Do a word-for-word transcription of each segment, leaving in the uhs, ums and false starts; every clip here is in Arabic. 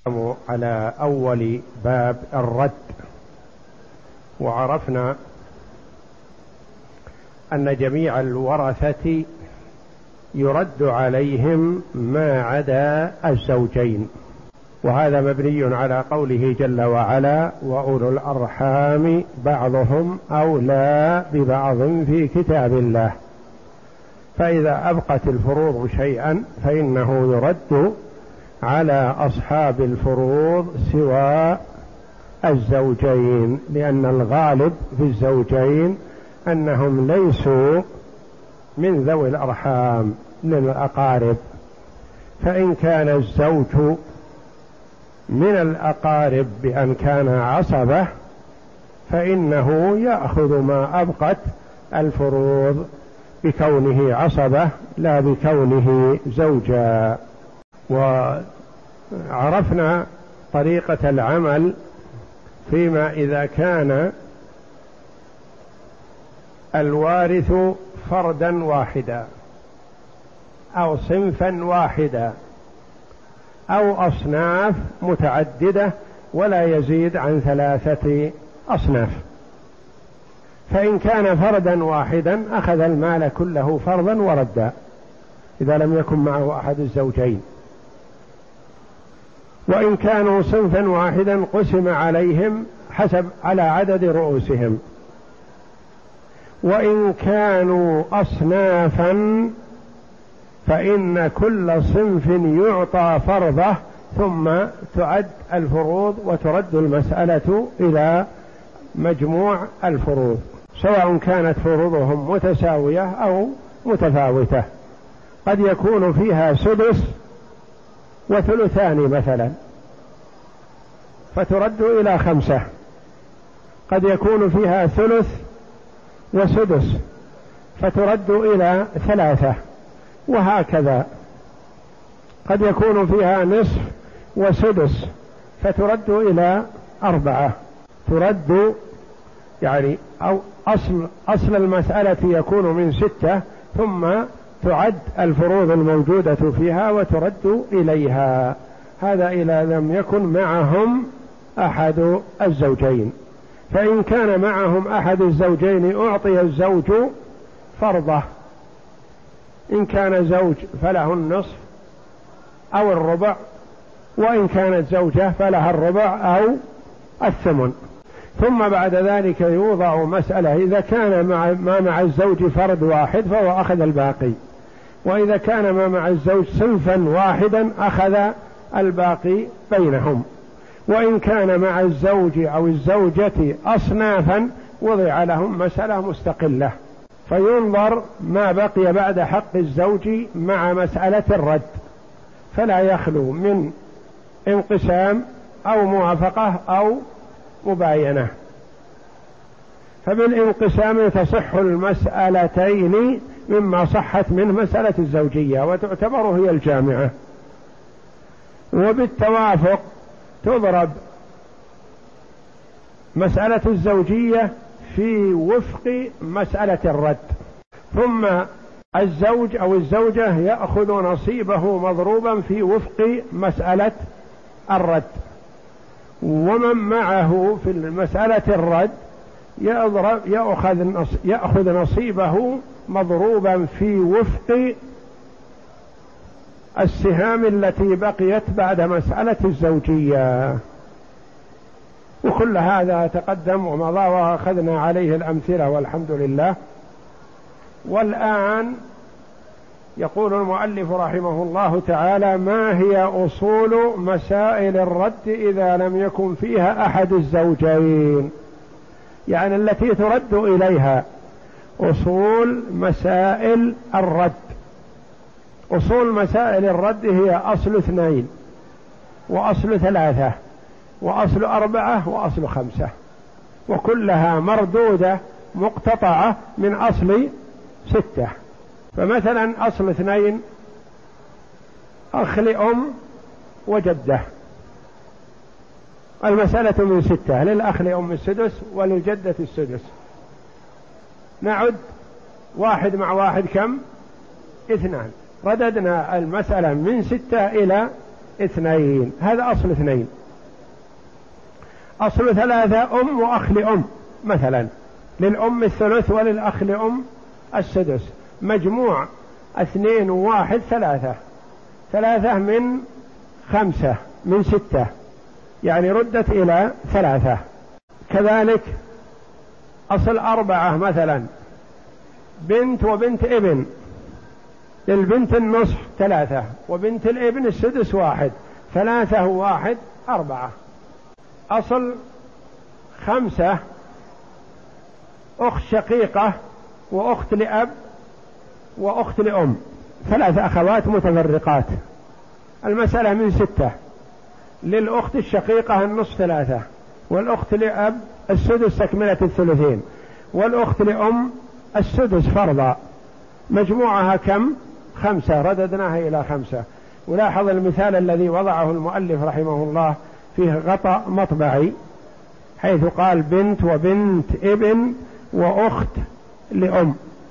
على أول باب الرد، وعرفنا أن جميع الورثة يرد عليهم ما عدا الزوجين، وهذا مبني على قوله جل وعلا: وأولو الأرحام بعضهم أولى ببعض في كتاب الله. فإذا أبقت الفروض شيئا فإنه يرد على أصحاب الفروض سوى الزوجين، لأن الغالب في الزوجين أنهم ليسوا من ذوي الأرحام للأقارب، فإن كان الزوج من الأقارب بأن كان عصبة فإنه يأخذ ما أبقت الفروض بكونه عصبة لا بكونه زوجا. وعرفنا طريقة العمل فيما إذا كان الوارث فردا واحدا أو صنفا واحدا أو أصناف متعددة ولا يزيد عن ثلاثة أصناف. فإن كان فردا واحدا أخذ المال كله فرضا وردا إذا لم يكن معه أحد الزوجين، وإن كانوا صنفا واحدا قسم عليهم حسب على عدد رؤوسهم، وإن كانوا أصنافا فإن كل صنف يعطى فرضه ثم تعد الفروض وترد المسألة إلى مجموع الفروض، سواء كانت فروضهم متساوية أو متفاوتة. قد يكون فيها سدس وثلثان مثلا فترد إلى خمسة، قد يكون فيها ثلث وسدس فترد إلى ثلاثة، وهكذا. قد يكون فيها نصف وسدس فترد إلى أربعة، ترد يعني أو أصل أصل المسألة يكون من ستة ثم تعد الفروض الموجودة فيها وترد إليها. هذا إذا لم يكن معهم أحد الزوجين. فإن كان معهم أحد الزوجين أعطي الزوج فرضه، إن كان زوج فله النصف أو الربع، وإن كانت زوجة فلها الربع أو الثمن. ثم بعد ذلك يوضع مسألة: إذا كان مع ما مع الزوج فرد واحد فهو أخذ الباقي، وإذا كان ما مع الزوج صنفا واحدا أخذ الباقي بينهم، وإن كان مع الزوج أو الزوجة أصنافا وضع لهم مسألة مستقلة، فينظر ما بقي بعد حق الزوج مع مسألة الرد، فلا يخلو من انقسام أو موافقة أو مباينة. فبالانقسام تصح المسألتين مما صحت منه مسألة الزوجية وتعتبر هي الجامعة، وبالتوافق تضرب مسألة الزوجية في وفق مسألة الرد، ثم الزوج أو الزوجة يأخذ نصيبه مضروبا في وفق مسألة الرد، ومن معه في مسألة الرد يأخذ يأخذ نصيبه مضروبا في وفق السهام التي بقيت بعد مسألة الزوجية. وكل هذا تقدم ومضى وأخذنا عليه الأمثلة والحمد لله. والآن يقول المؤلف رحمه الله تعالى: ما هي أصول مسائل الرد إذا لم يكن فيها أحد الزوجين؟ يعني التي ترد إليها أصول مسائل الرد. أصول مسائل الرد هي أصل اثنين وأصل ثلاثة وأصل أربعة وأصل خمسة، وكلها مردودة مقتطعة من أصل ستة. فمثلا أصل اثنين أخ لأم وجدة، المسألة من ستة، للأخ لأم السدس وللجدة السدس. نعد واحد مع واحد كم؟ اثنان. رددنا المسألة من ستة إلى اثنين، هذا أصل اثنين. أصل ثلاثة أم وأخ لأم مثلا، للأم الثلث وللأخ لأم السدس، مجموع اثنين وواحد ثلاثة، ثلاثة من خمسة من ستة، يعني ردت إلى ثلاثة. كذلك أصل أربعة مثلا، بنت وبنت ابن، للبنت النصف ثلاثة، وبنت الابن السدس واحد، ثلاثة وواحد أربعة. أصل خمسة، أخت شقيقة وأخت لأب وأخت لأم، ثلاث أخوات متفرقات، المسألة من ستة، للأخت الشقيقة النصف ثلاثة، والأخت لأب السدس تكملة الثلثين، والأخت لأم السدس فرضا، مجموعها كم؟ خمسة، رددناها إلى خمسة. ولاحظ المثال الذي وضعه المؤلف رحمه الله فيه غطاء مطبعي، حيث قال بنت وبنت ابن وأخت لأم،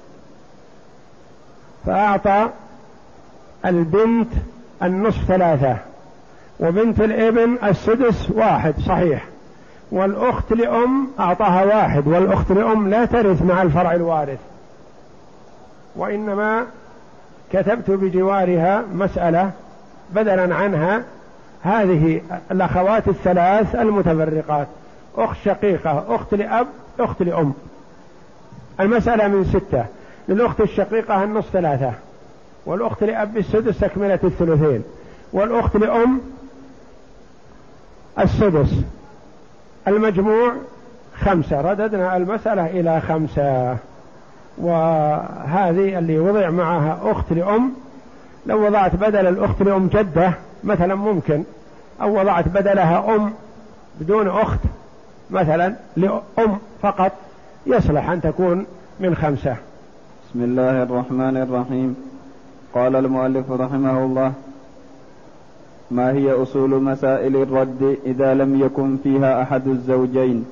فأعطى البنت النصف ثلاثة، وبنت الابن السدس واحد صحيح، والأخت لأم أعطاها واحد، والأخت لأم لا ترث مع الفرع الوارث، وإنما كتبت بجوارها مسألة بدلا عنها هذه الأخوات الثلاث المتفرقات، أخت شقيقة، أخت لأب، أخت لأم، المسألة من ستة، للأخت الشقيقة النصف ثلاثة، والأخت لأب السدس تكملة الثلثين، والأخت لأم السدس، المجموع خمسة، رددنا المسألة إلى خمسة. وهذه اللي وضع معها أخت لأم، لو وضعت بدل الأخت لأم جدة مثلا ممكن، أو وضعت بدلها أم بدون أخت مثلا لأم فقط، يصلح أن تكون من خمسة. بسم الله الرحمن الرحيم. قال المؤلف رحمه الله: ما هي أصول مسائل الرد إذا لم يكن فيها أحد الزوجين؟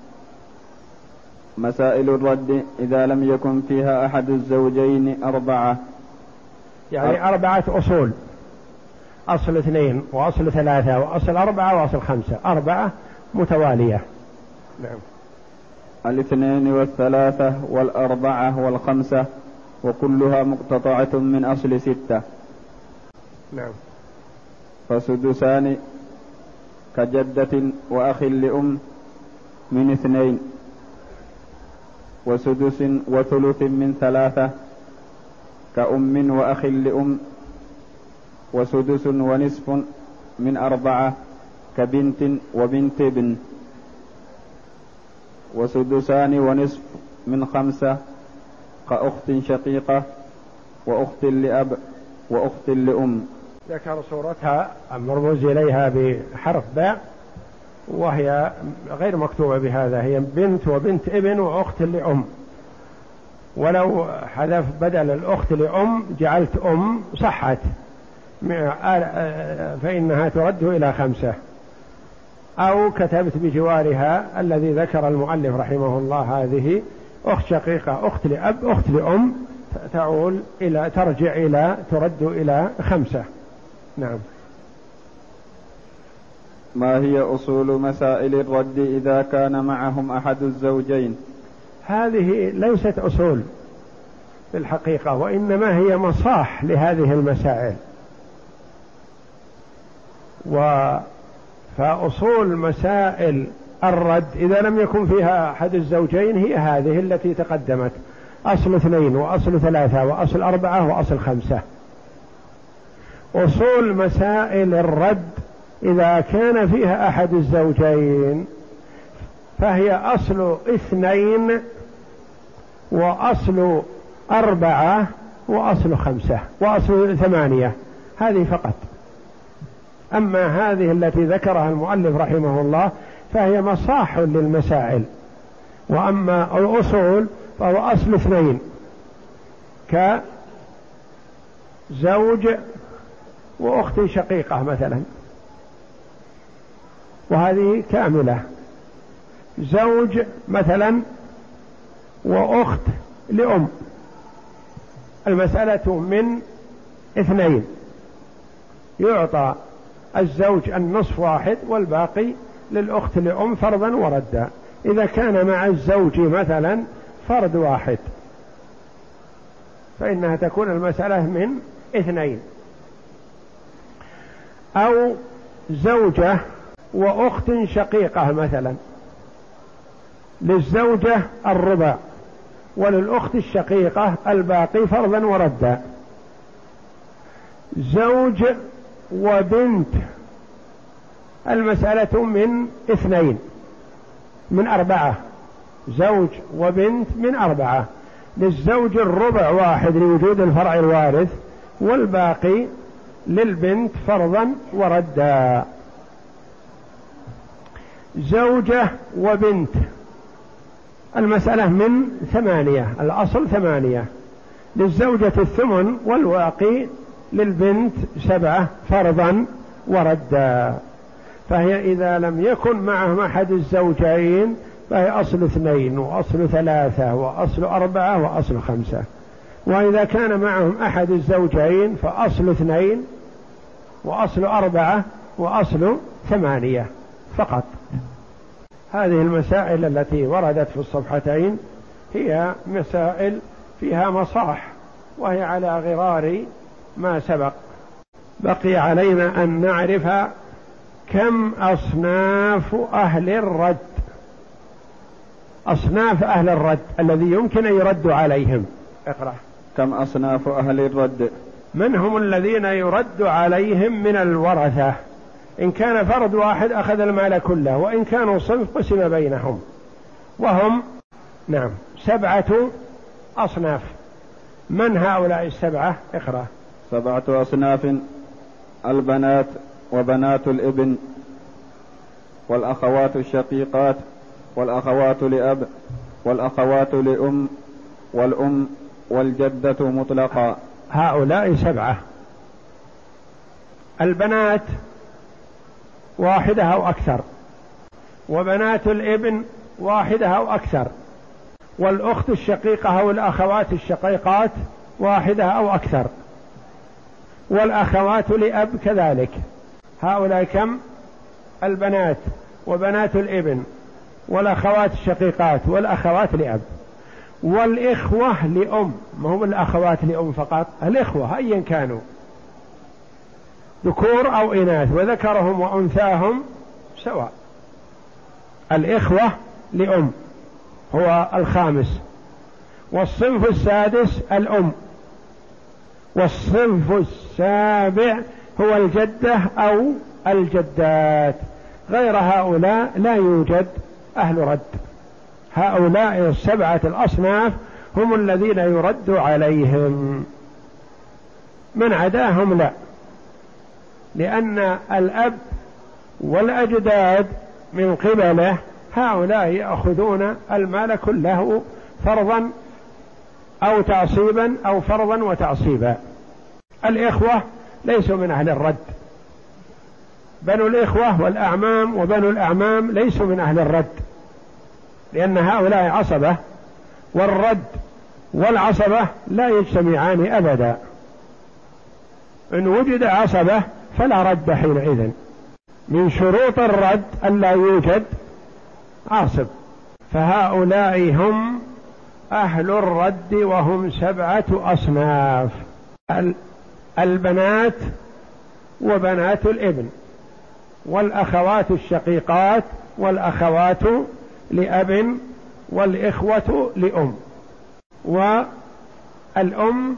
مسائل الرد إذا لم يكن فيها أحد الزوجين أربعة، يعني أربعة أصول، أصل اثنين وأصل ثلاثة وأصل أربعة وأصل خمسة، أربعة متوالية. نعم. الاثنين والثلاثة والأربعة والخمسة، وكلها مقتطعة من أصل ستة. نعم. فسدسان كجدة وأخ لأم من اثنين، وسدس وثلث من ثلاثة كأم وأخ لأم، وسدس ونصف من أربعة كبنت وبنت ابن، وسدسان ونصف من خمسة كأخت شقيقة وأخت لأب وأخت لأم. ذكر صورتها المرموز إليها بحرف باء، وهي غير مكتوبة بهذا، هي بنت وبنت ابن وأخت لأم، ولو حذف بدل الأخت لأم جعلت أم صحت، فإنها ترد إلى خمسة، أو كتبت بجوارها الذي ذكر المؤلف رحمه الله، هذه أخت شقيقة، أخت لأب، أخت لأم، تعول إلى ترجع إلى ترد إلى خمسة. نعم. ما هي أصول مسائل الرد إذا كان معهم أحد الزوجين؟ هذه ليست أصول في الحقيقة، وإنما هي مصاح لهذه المسائل. و فأصول مسائل الرد إذا لم يكن فيها أحد الزوجين هي هذه التي تقدمت، أصل اثنين وأصل ثلاثة وأصل أربعة وأصل خمسة. أصول مسائل الرد إذا كان فيها أحد الزوجين فهي أصل اثنين وأصل أربعة وأصل خمسة وأصل ثمانية، هذه فقط. أما هذه التي ذكرها المؤلف رحمه الله فهي مصاح للمسائل، وأما الأصول فهو أصل اثنين كزوج وأخت شقيقة مثلا، وهذه كاملة، زوج مثلا وأخت لأم، المسألة من اثنين، يعطى الزوج النصف واحد والباقي للأخت لأم فرضا وردا. إذا كان مع الزوج مثلا فرد واحد فإنها تكون المسألة من اثنين، أو زوجة وأخت شقيقة مثلا، للزوجة الربع وللأخت الشقيقة الباقي فرضا وردا. زوج وبنت المسألة من اثنين من أربعة، زوج وبنت من أربعة، للزوج الربع واحد لوجود الفرع الوارث والباقي للبنت فرضا وردا. زوجة وبنت المسألة من ثمانية، الأصل ثمانية، للزوجة الثمن والباقي للبنت سبعة فرضا وردا. فهي إذا لم يكن معهم أحد الزوجين فهي أصل اثنين وأصل ثلاثة وأصل أربعة وأصل خمسة، وإذا كان معهم أحد الزوجين فأصل اثنين وأصل أربعة وأصل ثمانية فقط. هذه المسائل التي وردت في الصفحتين هي مسائل فيها مصاح، وهي على غرار ما سبق. بقي علينا أن نعرف كم أصناف أهل الرد، أصناف أهل الرد الذي يمكن أن يرد عليهم. اقرأ. كم أصناف أهل الرد؟ من هم الذين يرد عليهم من الورثة؟ إن كان فرد واحد أخذ المال كله، وإن كانوا صنف قسم بينهم، وهم نعم سبعة أصناف. من هؤلاء السبعة؟ اقرأ. سبعة أصناف: البنات وبنات الابن، والأخوات الشقيقات، والأخوات لأب، والأخوات لأم، والأم، والجدة مطلقا. هؤلاء سبعة. البنات واحدة أو أكثر، وبنات الابن واحدة أو أكثر، والأخت الشقيقة أو الأخوات الشقيقات واحدة أو أكثر، والأخوات لأب كذلك. هؤلاء كم؟ البنات وبنات الابن والأخوات الشقيقات والأخوات لأب، والإخوة لأم. ما هم الأخوات لأم فقط، الإخوة أيا كانوا ذكور أو إناث، وذكرهم وأنثاهم سواء. الإخوة لأم هو الخامس، والصنف السادس الأم، والصنف السابع هو الجدة أو الجدات. غير هؤلاء لا يوجد أهل رد. هؤلاء السبعة الأصناف هم الذين يرد عليهم، من عداهم لا، لأن الأب والأجداد من قبله هؤلاء يأخذون المال كله فرضا أو تعصيبا أو فرضا وتعصيبا. الإخوة ليسوا من أهل الرد، بنو الإخوة والأعمام وبنو الأعمام ليسوا من أهل الرد، لأن هؤلاء عصبة، والرد والعصبة لا يجتمعان أبدا. إن وجد عصبة فلا رد حينئذ. من شروط الرد أن لا يوجد عاصب. فهؤلاء هم أهل الرد، وهم سبعة أصناف: البنات وبنات الابن، والأخوات الشقيقات، والأخوات لأب، والإخوة لأم، والأم،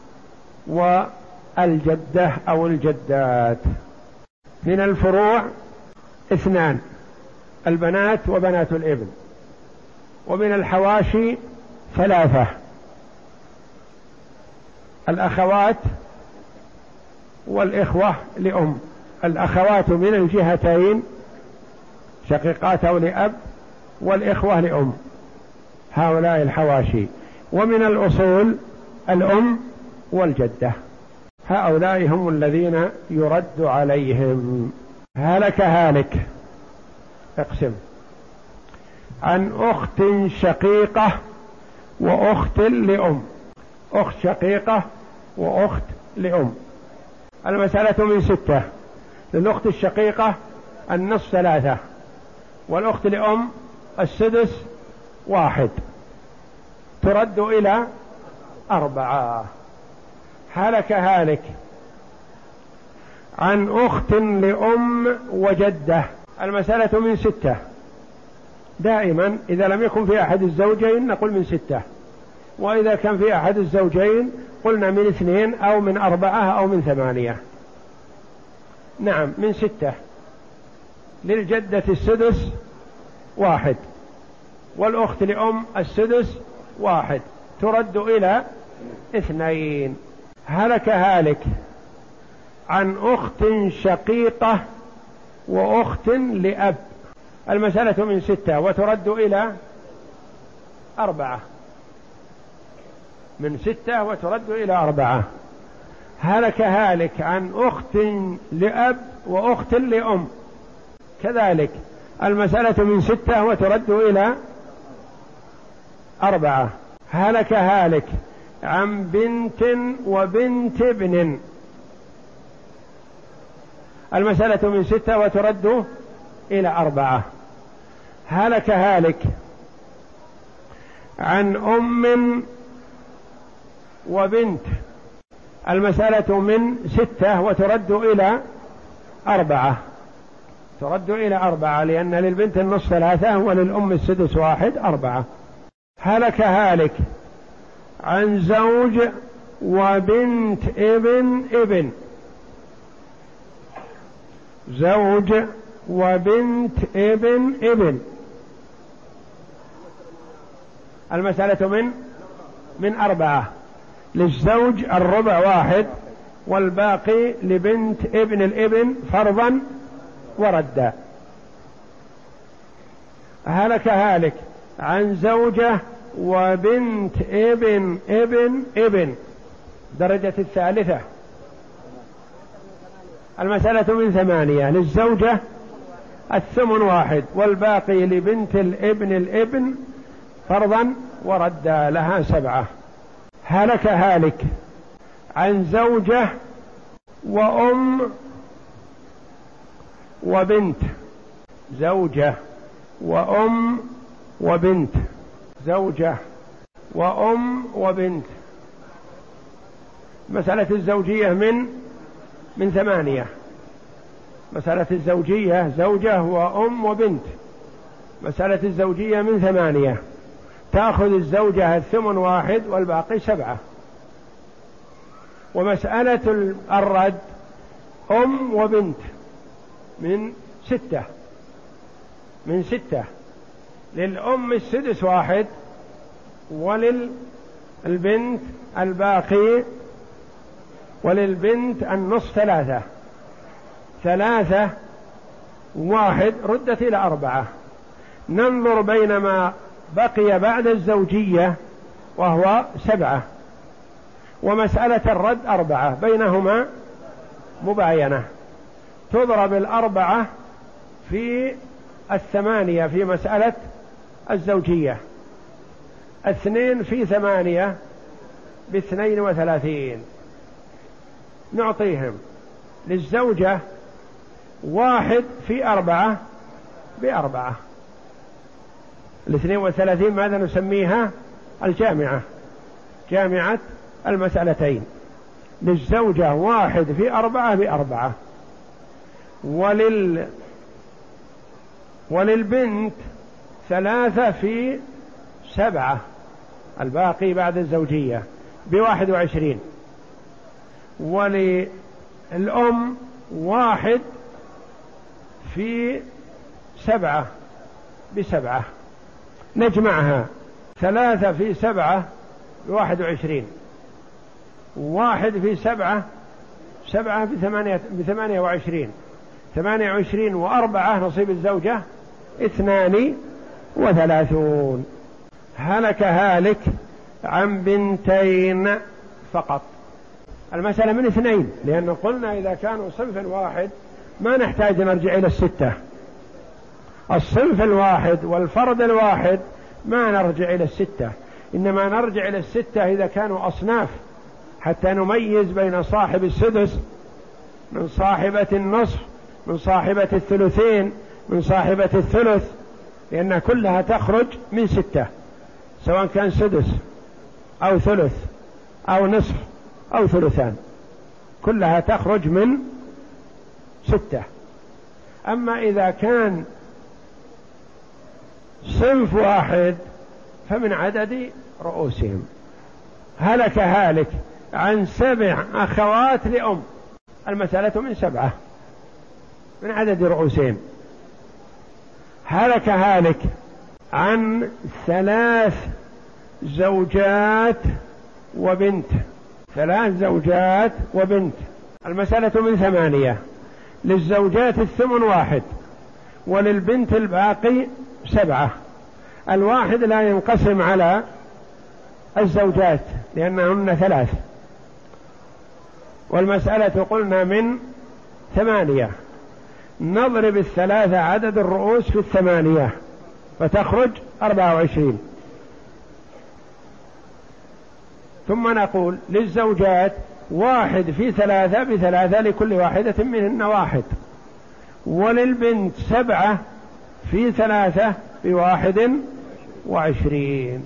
والجدة أو الجدات. من الفروع اثنان: البنات وبنات الابن. ومن الحواشي ثلاثة: الأخوات والإخوة لأم. الأخوات من الجهتين شقيقات أو لأب، والإخوة لأم، هؤلاء الحواشي. ومن الأصول الأم والجدة، هؤلاء هم الذين يرد عليهم. هلك هالك. اقسم. عن أخت شقيقة وأخت لأم. أخت شقيقة وأخت لأم. المسألة من ستة: للأخت الشقيقة النصف ثلاثة، والأخت لأم السدس واحد، ترد إلى أربعة. هلك هالك عن أخت لأم وجدة. المسألة من ستة، دائما إذا لم يكن في أحد الزوجين نقول من ستة، وإذا كان في أحد الزوجين قلنا من اثنين أو من أربعة أو من ثمانية. نعم من ستة. للجدة السدس واحد، والأخت لأم السدس واحد، ترد إلى اثنين. هلك هالك عن أخت شقيقة وأخت لأب. المسألة من ستة وترد إلى أربعة، من ستة وترد إلى أربعة. هلك هالك عن أخت لأب وأخت لأم، كذلك المسألة من ستة وترد إلى أربعة. هلك هالك عن بنت وبنت ابن. المسألة من ستة وترد إلى أربعة. هلك هالك عن أم وبنت. المسألة من ستة وترد إلى أربعة، ترد إلى أربعة لأن للبنت النصف ثلاثة وللأم السدس واحد، أربعة. هلك هالك عن زوج وبنت ابن ابن. زوج وبنت ابن ابن. المسألة من من أربعة. للزوج الربع واحد، والباقي لبنت ابن الابن فرضا وردا. هلك هالك عن زوجة وبنت ابن ابن ابن، درجة الثالثة. المسألة من ثمانية. للزوجة الثمن واحد، والباقي لبنت الابن الابن فرضا وردا، لها سبعة. هلك هالك عن زوجة وأم وبنت. زوجة وأم وبنت. زوجة وأم وبنت. مسألة الزوجية من من ثمانية. مسألة الزوجية زوجة وأم وبنت. مسألة الزوجية من ثمانية، تأخذ الزوجة الثمن واحد والباقي سبعة. ومسألة الرد أم وبنت من ستة. من ستة. للأم السدس واحد، وللبنت الباقي، وللبنت النصف ثلاثة. ثلاثة واحد ردت إلى أربعة. ننظر بين ما بقي بعد الزوجية وهو سبعة، ومسألة الرد أربعة، بينهما مباينة. تضرب الأربعة في الثمانية في مسألة الزوجية. اثنين في ثمانية باثنين وثلاثين. نعطيهم للزوجة واحد في أربعة بأربعة. الاثنين وثلاثين ماذا نسميها؟ الجامعة، جامعة المسألتين. للزوجة واحد في أربعة بأربعة، ولل وللبنت ثلاثة في سبعة، الباقي بعد الزوجية بواحد وعشرين. وللأم واحد في سبعة بسبعة. نجمعها، ثلاثة في سبعة بواحد وعشرين، واحد في سبعة سبعة بثمانية, بثمانية وعشرين. ثمانية وعشرين وأربعة نصيب الزوجة اثنان وثلاثون. هلك هالك عن بنتين فقط. المسألة من اثنين، لأنه قلنا إذا كانوا صنف واحد ما نحتاج نرجع إلى الستة. الصنف الواحد والفرد الواحد ما نرجع إلى الستة، إنما نرجع إلى الستة إذا كانوا أصناف، حتى نميز بين صاحب السدس من صاحبة النصف من صاحبة الثلثين، من صاحبة الثلث، لأن كلها تخرج من ستة، سواء كان سدس أو ثلث أو نصف أو ثلثان، كلها تخرج من ستة. أما إذا كان صنف واحد فمن عدد رؤوسهم. هلك هالك عن سبع أخوات لأم، المسألة من سبعة من عدد رؤوسهم. هلك هالك عن ثلاث زوجات وبنت، ثلاث زوجات وبنت، المسألة من ثمانية. للزوجات الثمن واحد، وللبنت الباقي سبعة. الواحد لا ينقسم على الزوجات لأنهن ثلاث، والمسألة قلنا من ثمانية. نضرب الثلاثة عدد الرؤوس في الثمانية فتخرج أربعة وعشرين. ثم نقول للزوجات واحد في ثلاثة بثلاثة لكل واحدة منهن واحد، وللبنت سبعة في ثلاثة بواحد وعشرين.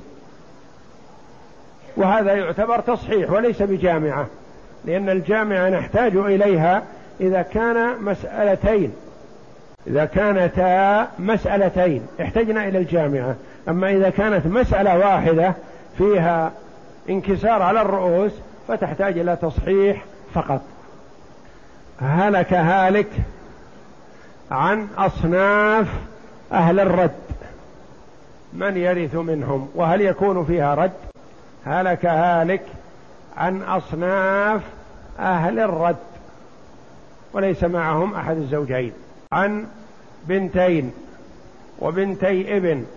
وهذا يعتبر تصحيح وليس بجامعة، لأن الجامعة نحتاج إليها إذا كان مسألتين، إذا كانتا مسألتين احتجنا إلى الجامعة. أما إذا كانت مسألة واحدة فيها انكسار على الرؤوس فتحتاج إلى تصحيح فقط. هلك هالك عن أصناف أهل الرد، من يرث منهم وهل يكون فيها رد؟ هلك هالك عن أصناف أهل الرد وليس معهم أحد الزوجين، عن بنتين وبنتي ابن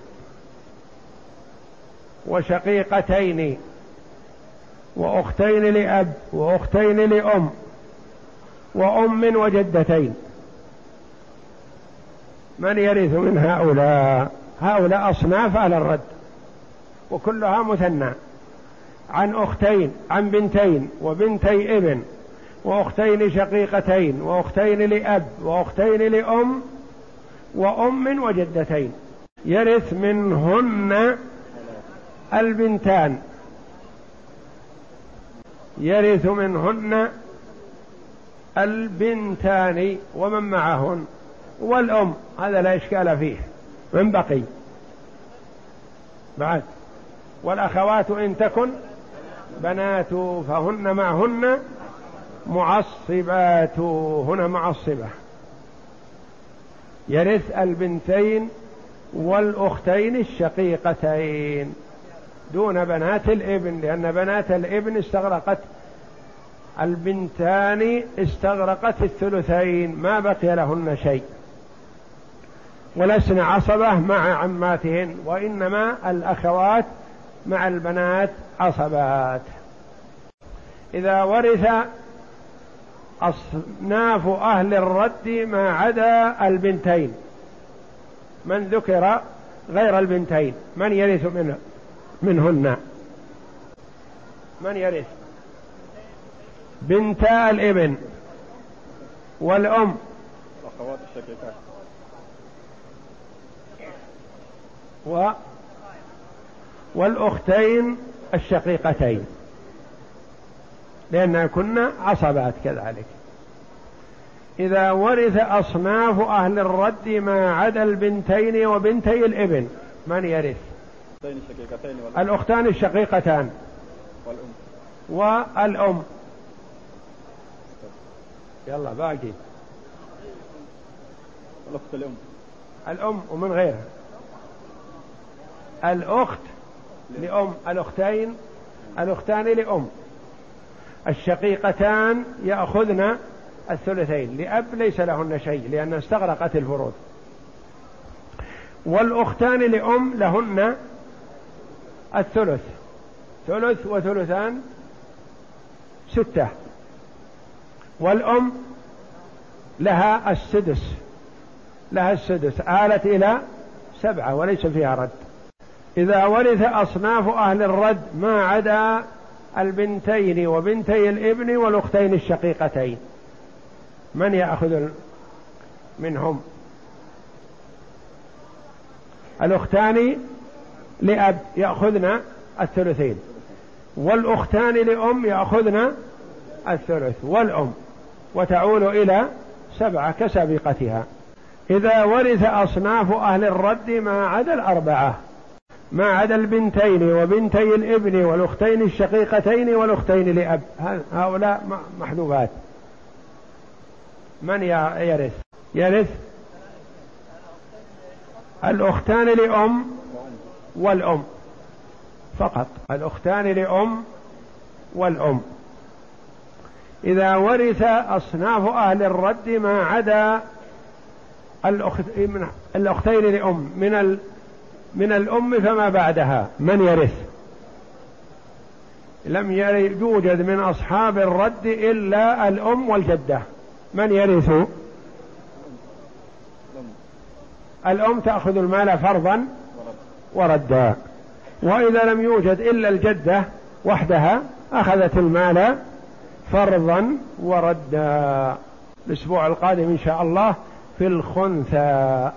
وشقيقتين وأختين لأب وأختين لأم وأم وجدتين. من يرث من هؤلاء؟ هؤلاء أصناف أهل الرد وكلها مثنى. عن أختين، عن بنتين وبنتي ابن وأختين شقيقتين وأختين لأب وأختين لأم وأم وجدتين. يرث منهن البنتان، يرث منهن البنتان ومن معهن والأم، هذا لا إشكال فيه. من بقي بعد؟ والأخوات إن تكن بنات فهن معهن معصبات، هنا معصبة. يرث البنتين والأختين الشقيقتين دون بنات الابن، لأن بنات الابن استغرقت، البنتان استغرقت الثلثين ما بقي لهن شيء، ولسن عصبة مع عماتهن، وإنما الأخوات مع البنات عصبات. إذا ورث أصناف أهل الرد ما عدا البنتين، من ذكر غير البنتين من يرث منه منهن؟ من يرث؟ بنتا الابن والأم أخوات الشقيقات و والأختين الشقيقتين، لأنها كنا عصبات كذلك. إذا ورث أصناف أهل الرد ما عدا البنتين وبنتي الابن من يرث؟ الأختان الشقيقتان والأم والأم. يلا باقي الأخت الأم، الأم ومن غيرها، الأخت لأم، الأختين الأختان لأم، الشقيقتان يأخذن الثلثين، لأب ليس لهن شيء لأن استغرقت الفروض، والأختان لأم لهن الثلث، ثلث وثلثان ستة، والأم لها السدس، لها السدس آلت إلى سبعة وليس فيها رد. إذا ورث أصناف أهل الرد ما عدا البنتين وبنتي الابن والأختين الشقيقتين من يأخذ منهم. الأختان لأب يأخذن الثلثين، والأختان لأم يأخذن الثلث والأم، وتعول إلى سبعة كسابقتها. إذا ورث أصناف أهل الرد ما عدا الأربعة، ما عدا البنتين وبنتي الابن والأختين الشقيقتين والأختين لأب، هؤلاء محذوفات. من يرث؟ يرث الأختان لأم والأم فقط، الأختان لأم والأم. إذا ورث أصناف أهل الرد ما عدا الأختين لأم من ال من الأم فما بعدها، من يرث؟ لم يوجد من أصحاب الرد إلا الأم والجدة. من يرث؟ الأم تأخذ المال فرضا وردا، وإذا لم يوجد إلا الجدة وحدها أخذت المال فرضا وردا. الأسبوع القادم إن شاء الله في الخنثى.